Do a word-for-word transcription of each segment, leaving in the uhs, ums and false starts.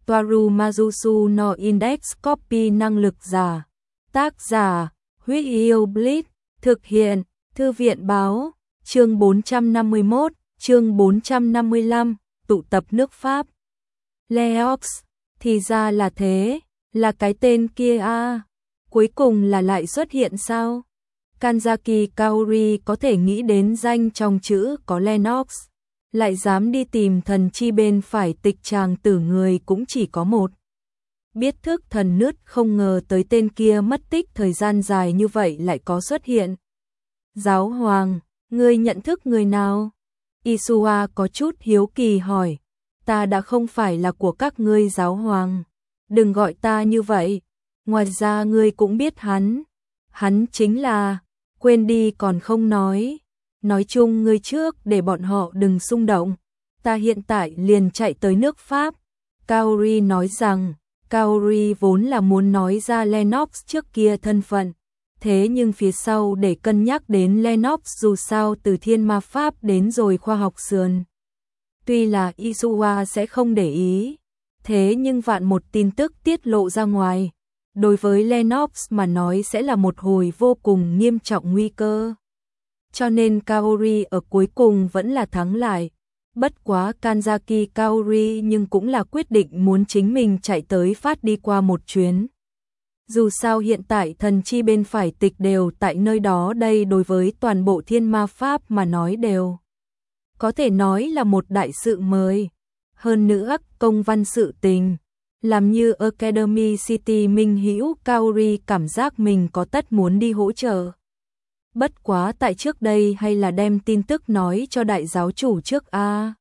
Toaru Majusu no Index Copy năng lực giả. Tác giả, Huyết Yêu Blitz, thực hiện, Thư viện báo, chương bốn trăm năm mươi mốt, chương bốn trăm năm mươi lăm, tụ tập nước Pháp. Leox, thì ra là thế, là cái tên kia à, cuối cùng là lại xuất hiện sao? Kanzaki Kaori có thể nghĩ đến danh trong chữ có Lennox, lại dám đi tìm thần chi bên phải tịch chàng tử người cũng chỉ có một. Biết thức thần nứt không ngờ tới tên kia mất tích thời gian dài như vậy lại có xuất hiện. Giáo hoàng, ngươi nhận thức người nào? Isua có chút hiếu kỳ hỏi. Ta đã không phải là của các ngươi giáo hoàng. Đừng gọi ta như vậy. Ngoài ra ngươi cũng biết hắn. Hắn chính là... Quên đi còn không nói. Nói chung ngươi trước để bọn họ đừng xung động. Ta hiện tại liền chạy tới nước Pháp. Kaori nói rằng, Kaori vốn là muốn nói ra Lennox trước kia thân phận. Thế nhưng phía sau để cân nhắc đến Lennox dù sao từ thiên ma Pháp đến rồi khoa học sườn. Tuy là Isua sẽ không để ý, thế nhưng vạn một tin tức tiết lộ ra ngoài, đối với Lennox mà nói sẽ là một hồi vô cùng nghiêm trọng nguy cơ. Cho nên Kaori ở cuối cùng vẫn là thắng lại. Bất quá Kanzaki Kaori nhưng cũng là quyết định muốn chính mình chạy tới phát đi qua một chuyến. Dù sao hiện tại thần chi bên phải tịch đều tại nơi đó đây đối với toàn bộ thiên ma Pháp mà nói đều. Có thể nói là một đại sự mới. Hơn nữa công văn sự tình. Làm như Academy City minh hữu Kaori cảm giác mình có tất muốn đi hỗ trợ. Bất quá tại trước đây hay là đem tin tức nói cho đại giáo chủ trước a. À.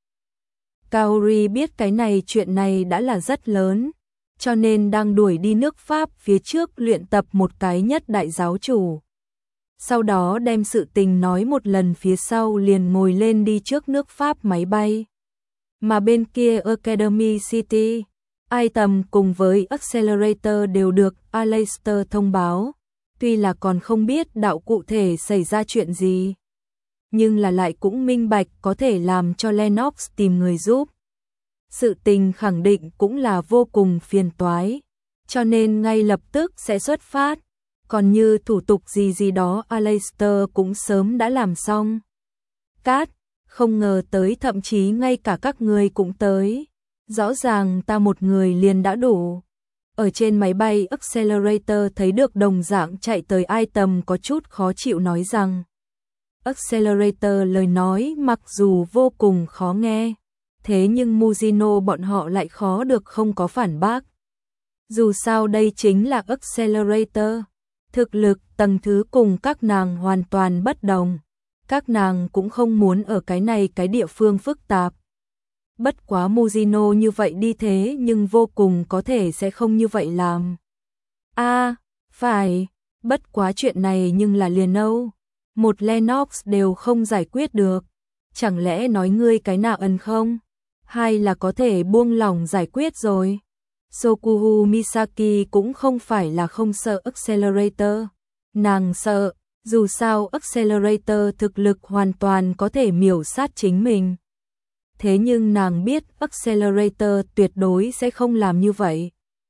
Kaori biết cái này chuyện này đã là rất lớn, cho nên đang đuổi đi nước Pháp phía trước luyện tập một cái nhất đại giáo chủ. Sau đó đem sự tình nói một lần phía sau liền ngồi lên đi trước nước Pháp máy bay. Mà bên kia Academy City, Item cùng với Accelerator đều được Aleister thông báo. Tuy là còn không biết đạo cụ thể xảy ra chuyện gì, nhưng là lại cũng minh bạch có thể làm cho Lennox tìm người giúp. Sự tình khẳng định cũng là vô cùng phiền toái, cho nên ngay lập tức sẽ xuất phát. Còn như thủ tục gì gì đó Aleister cũng sớm đã làm xong. Cát, không ngờ tới thậm chí ngay cả các người cũng tới. Rõ ràng ta một người liền đã đủ. Ở trên máy bay Accelerator thấy được đồng dạng chạy tới Item có chút khó chịu nói rằng. Accelerator lời nói mặc dù vô cùng khó nghe, thế nhưng Mujino bọn họ lại khó được không có phản bác. Dù sao đây chính là Accelerator. Thực lực tầng thứ cùng các nàng hoàn toàn bất đồng. Các nàng cũng không muốn ở cái này cái địa phương phức tạp. Bất quá Mujino như vậy đi thế nhưng vô cùng có thể sẽ không như vậy làm. A, à, phải, bất quá chuyện này nhưng là liền âu. Một Lennox đều không giải quyết được. Chẳng lẽ nói ngươi cái nào ân không? Hay là có thể buông lỏng giải quyết rồi? Sokuhu Misaki cũng không phải là không sợ Accelerator. Nàng sợ, dù sao Accelerator thực lực hoàn toàn có thể miểu sát chính mình. Thế nhưng nàng biết Accelerator tuyệt đối sẽ không làm như vậy.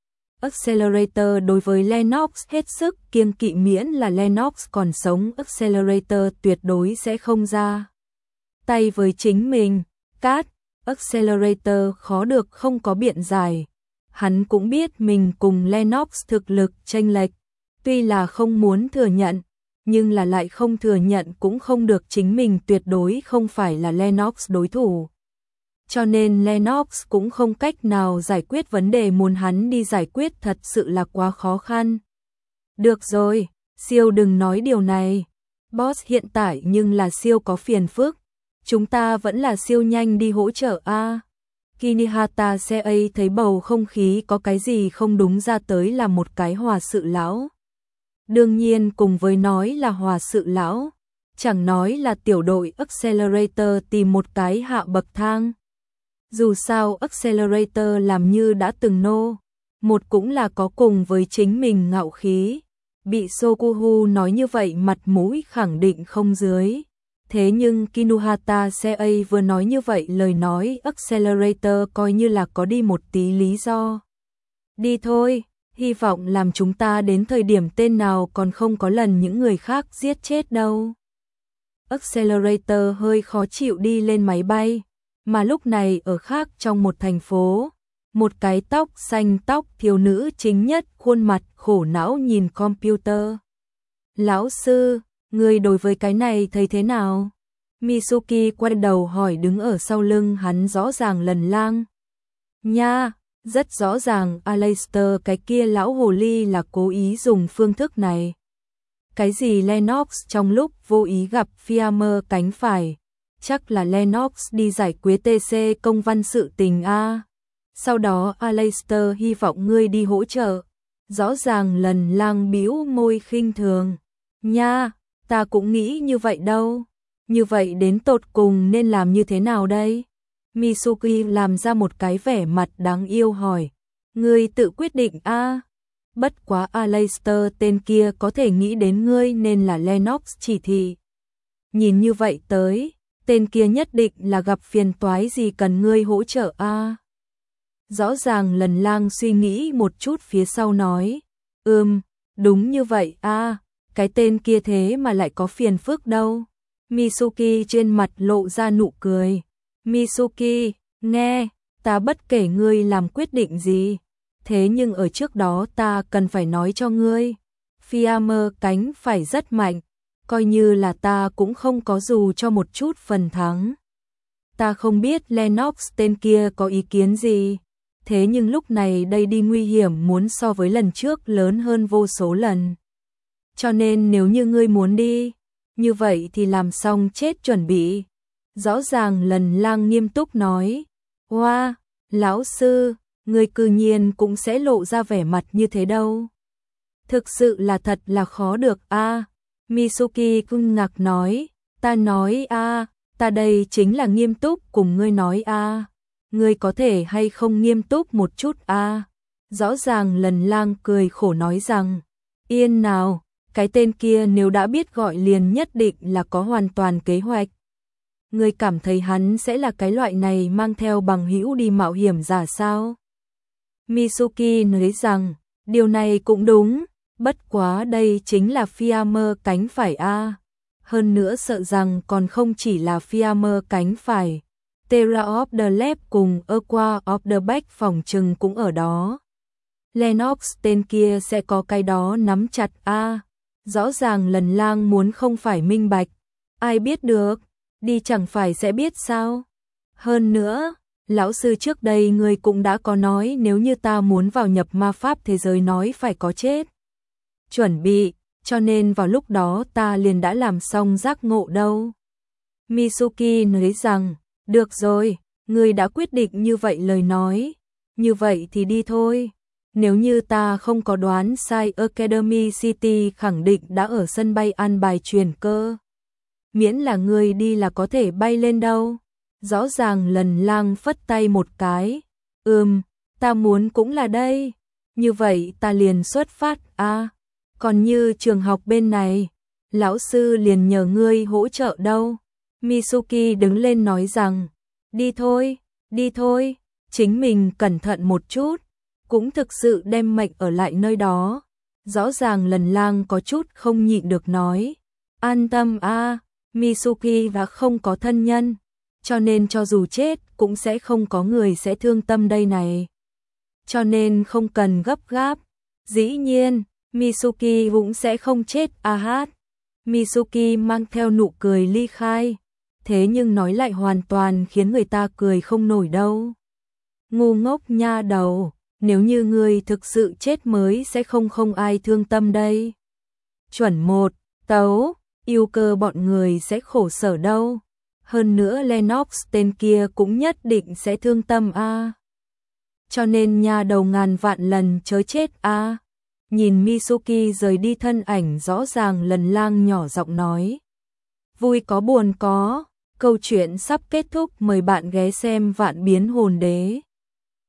Accelerator đối với Lennox hết sức kiêng kỵ miễn là Lennox còn sống Accelerator tuyệt đối sẽ không ra tay với chính mình. Cát, Accelerator khó được không có biện giải. Hắn cũng biết mình cùng Lennox thực lực chênh lệch, tuy là không muốn thừa nhận, nhưng là lại không thừa nhận cũng không được chính mình tuyệt đối không phải là Lennox đối thủ. Cho nên Lennox cũng không cách nào giải quyết vấn đề muốn hắn đi giải quyết thật sự là quá khó khăn. Được rồi, siêu đừng nói điều này. Boss hiện tại nhưng là siêu có phiền phức. Chúng ta vẫn là siêu nhanh đi hỗ trợ a. À. Kinihata Sei thấy bầu không khí có cái gì không đúng ra tới là một cái hòa sự lão. Đương nhiên cùng với nói là hòa sự lão, chẳng nói là tiểu đội Accelerator tìm một cái hạ bậc thang. Dù sao Accelerator làm như đã từng nô, một cũng là có cùng với chính mình ngạo khí, bị Sokuhu nói như vậy mặt mũi khẳng định không dưới. Thế nhưng Kinuhata Seiei vừa nói như vậy, lời nói Accelerator coi như là có đi một tí lý do. Đi thôi, hy vọng làm chúng ta đến thời điểm tên nào còn không có lần những người khác giết chết đâu. Accelerator hơi khó chịu đi lên máy bay, mà lúc này ở khác trong một thành phố, một cái tóc xanh tóc thiếu nữ chính nhất khuôn mặt khổ não nhìn computer. Lão sư, người đối với cái này thấy thế nào? Mitsuki quay đầu hỏi đứng ở sau lưng hắn rõ ràng lần lang. Nha, rất rõ ràng Aleister cái kia lão hồ ly là cố ý dùng phương thức này. Cái gì Lennox trong lúc vô ý gặp Fiammer cánh phải, chắc là Lennox đi giải quyết tê xê công văn sự tình a. Sau đó Aleister hy vọng ngươi đi hỗ trợ. Rõ ràng lần lang bĩu môi khinh thường. Nha, ta cũng nghĩ như vậy đâu. Như vậy đến tột cùng nên làm như thế nào đây? Mitsuki làm ra một cái vẻ mặt đáng yêu hỏi. Ngươi tự quyết định a. Bất quá Aleister tên kia có thể nghĩ đến ngươi nên là Lennox chỉ thị. Nhìn như vậy tới, tên kia nhất định là gặp phiền toái gì cần ngươi hỗ trợ a. Rõ ràng lần lang suy nghĩ một chút phía sau nói. Ừm, đúng như vậy a, cái tên kia thế mà lại có phiền phức đâu. Mitsuki trên mặt lộ ra nụ cười. Mitsuki, nghe, ta bất kể ngươi làm quyết định gì. Thế nhưng ở trước đó ta cần phải nói cho ngươi. Fiammer cánh phải rất mạnh, coi như là ta cũng không có dù cho một chút phần thắng. Ta không biết Lennox tên kia có ý kiến gì. Thế nhưng lúc này đây đi nguy hiểm muốn so với lần trước lớn hơn vô số lần. Cho nên nếu như ngươi muốn đi, như vậy thì làm xong chết chuẩn bị. Rõ ràng lần lang nghiêm túc nói. Wow, lão sư, ngươi cư nhiên cũng sẽ lộ ra vẻ mặt như thế đâu. Thực sự là thật là khó được a. À, Mitsuki kinh ngạc nói. Ta nói a, à, ta đây chính là nghiêm túc cùng ngươi nói a. À. Ngươi có thể hay không nghiêm túc một chút a? À? Rõ ràng lần lang cười khổ nói rằng, yên nào, cái tên kia nếu đã biết gọi liền nhất định là có hoàn toàn kế hoạch. Ngươi cảm thấy hắn sẽ là cái loại này mang theo bằng hữu đi mạo hiểm giả sao? Mitsuki nói rằng, điều này cũng đúng, bất quá đây chính là Fiammer cánh phải a. À? Hơn nữa sợ rằng còn không chỉ là Fiammer cánh phải. Terra of the Left cùng Aqua of the Back phòng trừng cũng ở đó. Lennox tên kia sẽ có cái đó nắm chặt a. À, rõ ràng lần lang muốn không phải minh bạch. Ai biết được, đi chẳng phải sẽ biết sao. Hơn nữa, lão sư trước đây người cũng đã có nói nếu như ta muốn vào nhập ma pháp thế giới nói phải có chết. Chuẩn bị, cho nên vào lúc đó ta liền đã làm xong giác ngộ đâu. Mitsuki nói rằng, được rồi, ngươi đã quyết định như vậy lời nói. Như vậy thì đi thôi. Nếu như ta không có đoán sai Academy City khẳng định đã ở sân bay an bài chuyển cơ. Miễn là ngươi đi là có thể bay lên đâu. Rõ ràng lần lang phất tay một cái. Ừm, ta muốn cũng là đây. Như vậy ta liền xuất phát a. À, còn như trường học bên này, lão sư liền nhờ ngươi hỗ trợ đâu. Mitsuki đứng lên nói rằng, đi thôi, đi thôi, chính mình cẩn thận một chút, cũng thực sự đem mệnh ở lại nơi đó. Rõ ràng lần lang có chút không nhịn được nói, an tâm a, à, Mitsuki và không có thân nhân, cho nên cho dù chết cũng sẽ không có người sẽ thương tâm đây này. Cho nên không cần gấp gáp, dĩ nhiên, Mitsuki cũng sẽ không chết a hát. Mitsuki mang theo nụ cười ly khai. Thế nhưng nói lại hoàn toàn khiến người ta cười không nổi đâu. Ngu ngốc nha đầu, nếu như ngươi thực sự chết mới sẽ không không ai thương tâm đây. Chuẩn một, tấu, yêu cơ bọn người sẽ khổ sở đâu. Hơn nữa Lennox tên kia cũng nhất định sẽ thương tâm a. À. Cho nên nha đầu ngàn vạn lần chớ chết a. À. Nhìn Mitsuki rời đi thân ảnh rõ ràng lần lang nhỏ giọng nói. Vui có buồn có. Câu chuyện sắp kết thúc, mời bạn ghé xem Vạn Biến Hồn Đế.